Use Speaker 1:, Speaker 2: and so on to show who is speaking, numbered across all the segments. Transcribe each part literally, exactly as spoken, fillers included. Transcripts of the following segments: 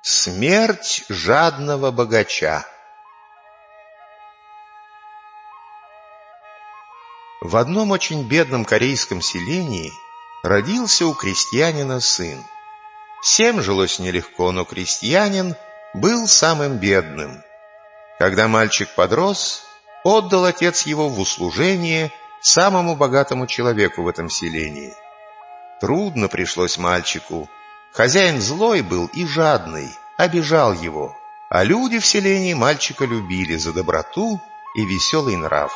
Speaker 1: Смерть жадного богача. В одном очень бедном корейском селении родился у крестьянина сын. Всем жилось нелегко, но крестьянин был самым бедным. Когда мальчик подрос, отдал отец его в услужение самому богатому человеку в этом селении. Трудно пришлось мальчику. Хозяин злой был и жадный, обижал его, а люди в селении мальчика любили за доброту и веселый нрав.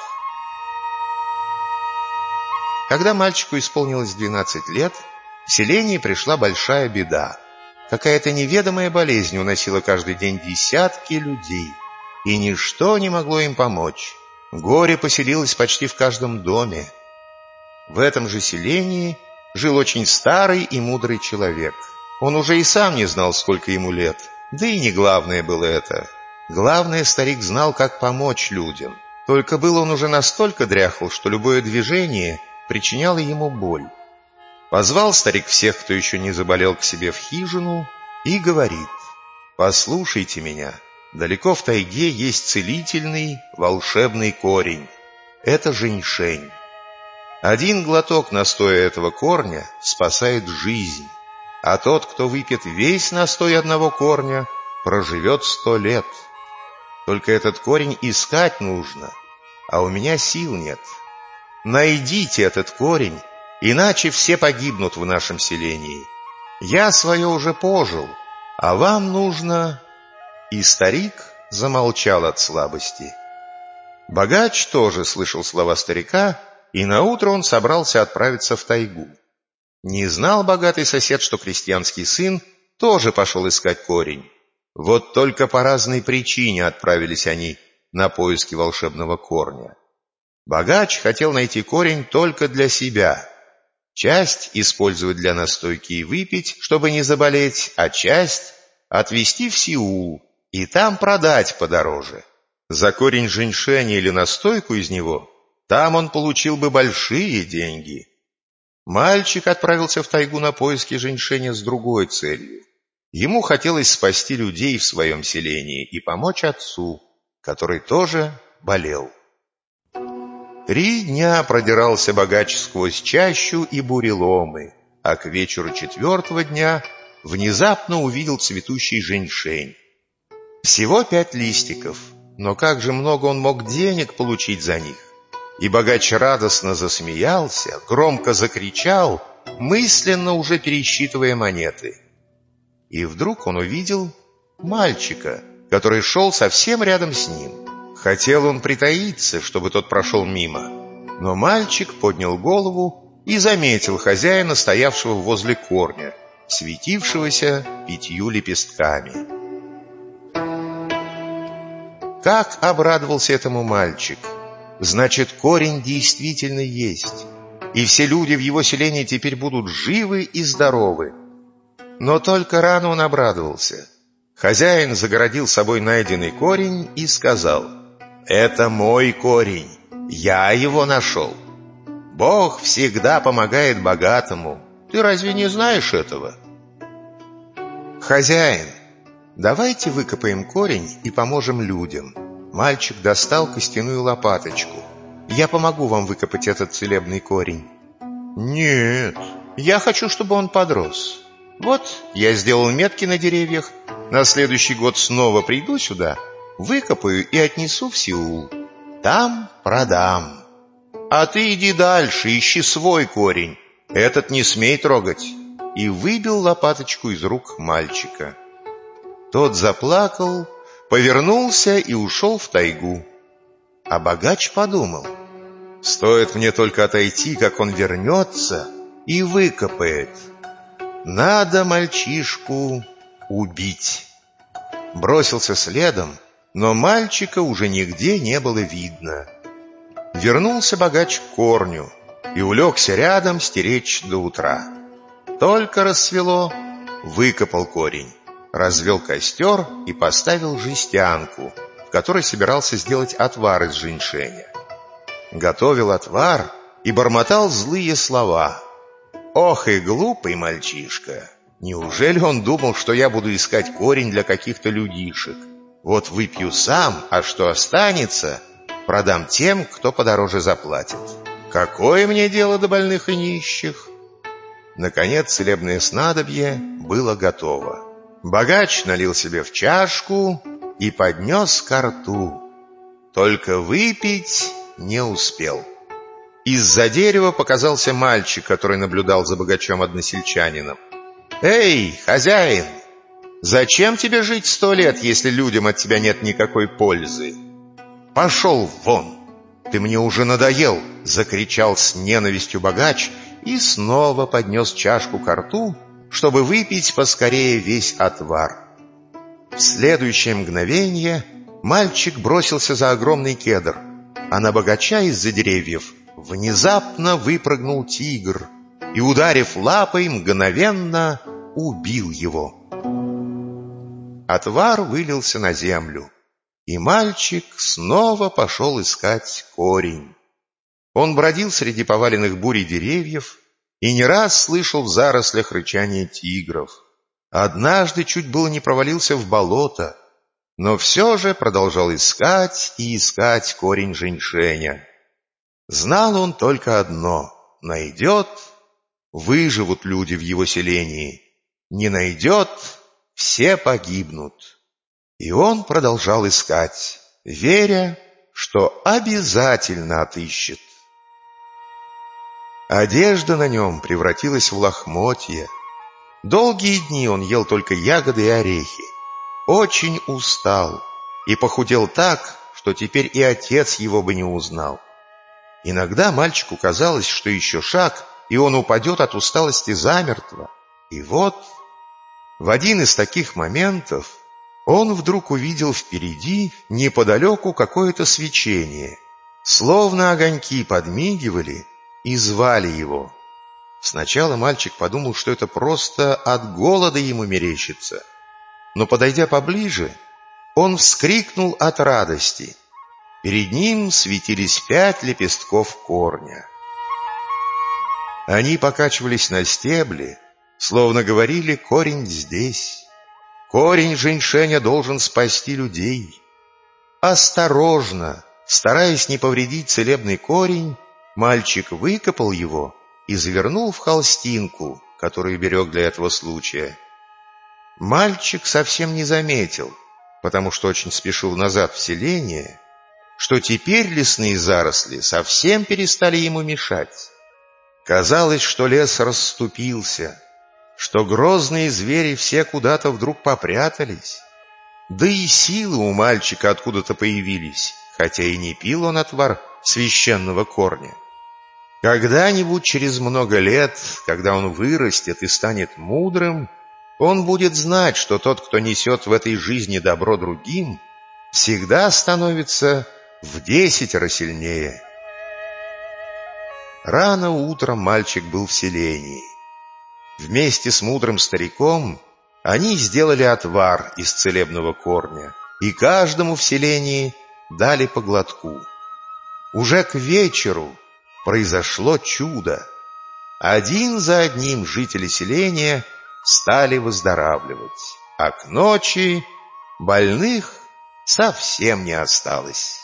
Speaker 1: Когда мальчику исполнилось двенадцать лет, в селении пришла большая беда. Какая-то неведомая болезнь уносила каждый день десятки людей, и ничто не могло им помочь. Горе поселилось почти в каждом доме. В этом же селении жил очень старый и мудрый человек. Он уже и сам не знал, сколько ему лет, да и не главное было это. Главное, старик знал, как помочь людям. Только был он уже настолько дряхл, что любое движение причиняло ему боль. Позвал старик всех, кто еще не заболел, к себе в хижину и говорит: «Послушайте меня, далеко в тайге есть целительный волшебный корень. Это женьшень. Один глоток настоя этого корня спасает жизнь, а тот, кто выпьет весь настой одного корня, проживет сто лет. Только этот корень искать нужно, а у меня сил нет. Найдите этот корень, иначе все погибнут в нашем селении. Я свое уже пожил, а вам нужно...» И старик замолчал от слабости. Богач тоже слышал слова старика, и наутро он собрался отправиться в тайгу. Не знал богатый сосед, что крестьянский сын тоже пошел искать корень. Вот только по разной причине отправились они на поиски волшебного корня. Богач хотел найти корень только для себя. Часть использовать для настойки и выпить, чтобы не заболеть, а часть отвезти в Сеул и там продать подороже. За корень женьшеня или настойку из него там он получил бы большие деньги. Мальчик отправился в тайгу на поиски женьшеня с другой целью. Ему хотелось спасти людей в своем селении и помочь отцу, который тоже болел. Три дня продирался богач сквозь чащу и буреломы, а к вечеру четвертого дня внезапно увидел цветущий женьшень. Всего пять листиков, но как же много он мог денег получить за них! И богач радостно засмеялся, громко закричал, мысленно уже пересчитывая монеты. И вдруг он увидел мальчика, который шел совсем рядом с ним. Хотел он притаиться, чтобы тот прошел мимо, но мальчик поднял голову и заметил хозяина, стоявшего возле корня, светившегося пятью лепестками. Как обрадовался этому мальчик! Значит, корень действительно есть, и все люди в его селении теперь будут живы и здоровы. Но только рано он обрадовался. Хозяин загородил собой найденный корень и сказал: «Это мой корень, я его нашел. Бог всегда помогает богатому. Ты разве не знаешь этого?» «Хозяин, давайте выкопаем корень и поможем людям». Мальчик достал костяную лопаточку. «Я помогу вам выкопать этот целебный корень». «Нет, я хочу, чтобы он подрос. Вот я сделал метки на деревьях. На следующий год снова приду сюда, выкопаю и отнесу в Сеул. Там продам. А ты иди дальше, ищи свой корень. Этот не смей трогать». И выбил лопаточку из рук мальчика. Тот заплакал, повернулся и ушел в тайгу. А богач подумал: стоит мне только отойти, как он вернется и выкопает. Надо мальчишку убить. Бросился следом, но мальчика уже нигде не было видно. Вернулся богач к корню и улегся рядом стеречь до утра. Только рассвело, выкопал корень, развел костер и поставил жестянку, в которой собирался сделать отвар из женьшеня. Готовил отвар и бормотал злые слова: «Ох и глупый мальчишка! Неужели он думал, что я буду искать корень для каких-то людишек? Вот выпью сам, а что останется, продам тем, кто подороже заплатит. Какое мне дело до больных и нищих? Наконец целебное снадобье было готово. Богач налил себе в чашку и поднес ко рту. Только выпить не успел. Из-за дерева показался мальчик, который наблюдал за богачом-односельчанином. «Эй, хозяин! Зачем тебе жить сто лет, если людям от тебя нет никакой пользы? Пошел вон! Ты мне уже надоел!» — закричал с ненавистью богач и снова поднес чашку ко рту, чтобы выпить поскорее весь отвар. В следующее мгновение мальчик бросился за огромный кедр, а на богача из-за деревьев внезапно выпрыгнул тигр и, ударив лапой, мгновенно убил его. Отвар вылился на землю, и мальчик снова пошел искать корень. Он бродил среди поваленных бурей деревьев и не раз слышал в зарослях рычание тигров. Однажды чуть было не провалился в болото, но все же продолжал искать и искать корень женьшеня. Знал он только одно — найдет — выживут люди в его селении, не найдет — все погибнут. И он продолжал искать, веря, что обязательно отыщет. Одежда на нем превратилась в лохмотья. Долгие дни он ел только ягоды и орехи. Очень устал и похудел так, что теперь и отец его бы не узнал. Иногда мальчику казалось, что еще шаг, и он упадет от усталости замертво. И вот в один из таких моментов он вдруг увидел впереди, неподалеку, какое-то свечение. Словно огоньки подмигивали и звали его. Сначала мальчик подумал, что это просто от голода ему мерещится. Но, подойдя поближе, он вскрикнул от радости. Перед ним светились пять лепестков корня. Они покачивались на стебле, словно говорили: «Корень здесь. Корень женьшеня должен спасти людей». Осторожно, стараясь не повредить целебный корень, мальчик выкопал его и завернул в холстинку, которую берег для этого случая. Мальчик совсем не заметил, потому что очень спешил назад в селение, что теперь лесные заросли совсем перестали ему мешать. Казалось, что лес расступился, что грозные звери все куда-то вдруг попрятались. Да и силы у мальчика откуда-то появились, хотя и не пил он отвар священного корня. Когда-нибудь через много лет, когда он вырастет и станет мудрым, он будет знать, что тот, кто несет в этой жизни добро другим, всегда становится в десятеро сильнее. Рано утром мальчик был в селении. Вместе с мудрым стариком они сделали отвар из целебного корня, и каждому в селении дали по глотку. Уже к вечеру произошло чудо. Один за одним жители селения стали выздоравливать, а к ночи больных совсем не осталось.